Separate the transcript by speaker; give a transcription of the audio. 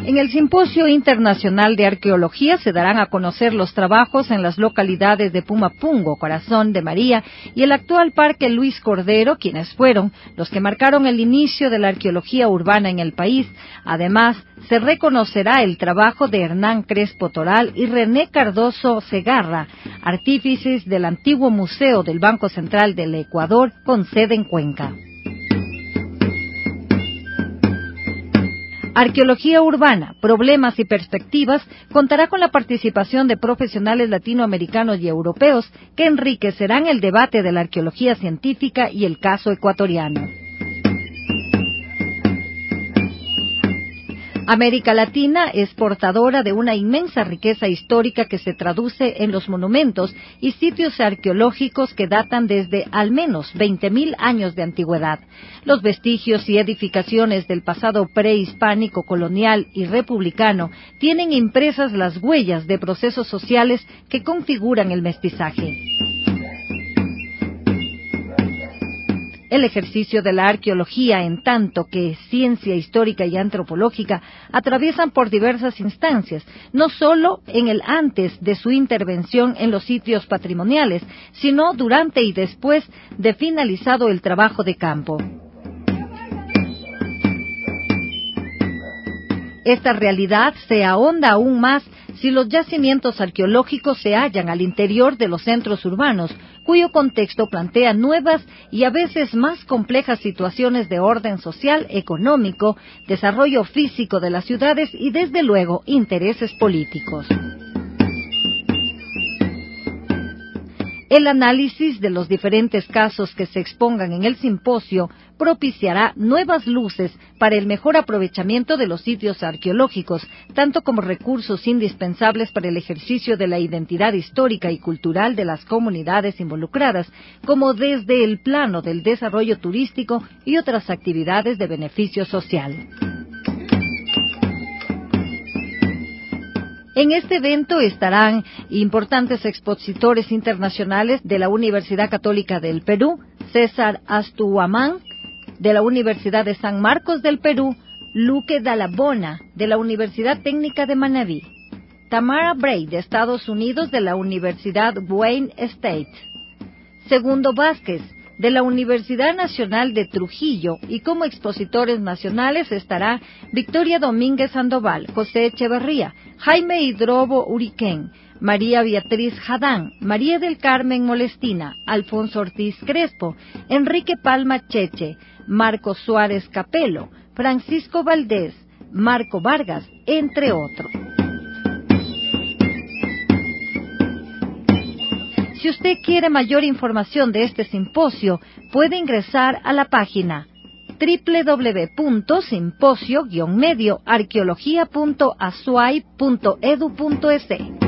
Speaker 1: En el Simposio Internacional de Arqueología se darán a conocer los trabajos en las localidades de Pumapungo, Corazón de María y el actual Parque Luis Cordero, quienes fueron los que marcaron el inicio de la arqueología urbana en el país. Además, se reconocerá el trabajo de Hernán Crespo Toral y René Cardoso Segarra, artífices del antiguo Museo del Banco Central del Ecuador, con sede en Cuenca. Arqueología Urbana, Problemas y Perspectivas contará con la participación de profesionales latinoamericanos y europeos que enriquecerán el debate de la arqueología científica y el caso ecuatoriano. América Latina es portadora de una inmensa riqueza histórica que se traduce en los monumentos y sitios arqueológicos que datan desde al menos 20.000 años de antigüedad. Los vestigios y edificaciones del pasado prehispánico, colonial y republicano tienen impresas las huellas de procesos sociales que configuran el mestizaje. El ejercicio de la arqueología, en tanto que ciencia histórica y antropológica, atraviesan por diversas instancias, no solo en el antes de su intervención en los sitios patrimoniales, sino durante y después de finalizado el trabajo de campo. Esta realidad se ahonda aún más si los yacimientos arqueológicos se hallan al interior de los centros urbanos, cuyo contexto plantea nuevas y a veces más complejas situaciones de orden social, económico, desarrollo físico de las ciudades y, desde luego, intereses políticos. El análisis de los diferentes casos que se expongan en el simposio propiciará nuevas luces para el mejor aprovechamiento de los sitios arqueológicos, tanto como recursos indispensables para el ejercicio de la identidad histórica y cultural de las comunidades involucradas, como desde el plano del desarrollo turístico y otras actividades de beneficio social. En este evento estarán importantes expositores internacionales de la Universidad Católica del Perú, César Astuamán, de la Universidad de San Marcos del Perú, Luque Dallabona, de la Universidad Técnica de Manabí, Tamara Bray, de Estados Unidos, de la Universidad Wayne State, Segundo Vázquez, de la Universidad Nacional de Trujillo, y como expositores nacionales estará Victoria Domínguez Sandoval, José Echeverría, Jaime Hidrobo Uriquén, María Beatriz Jadán, María del Carmen Molestina, Alfonso Ortiz Crespo, Enrique Palma Cheche, Marco Suárez Capelo, Francisco Valdés, Marco Vargas, entre otros. Si usted quiere mayor información de este simposio, puede ingresar a la página www.simposio-medioarqueología.asuay.edu.es.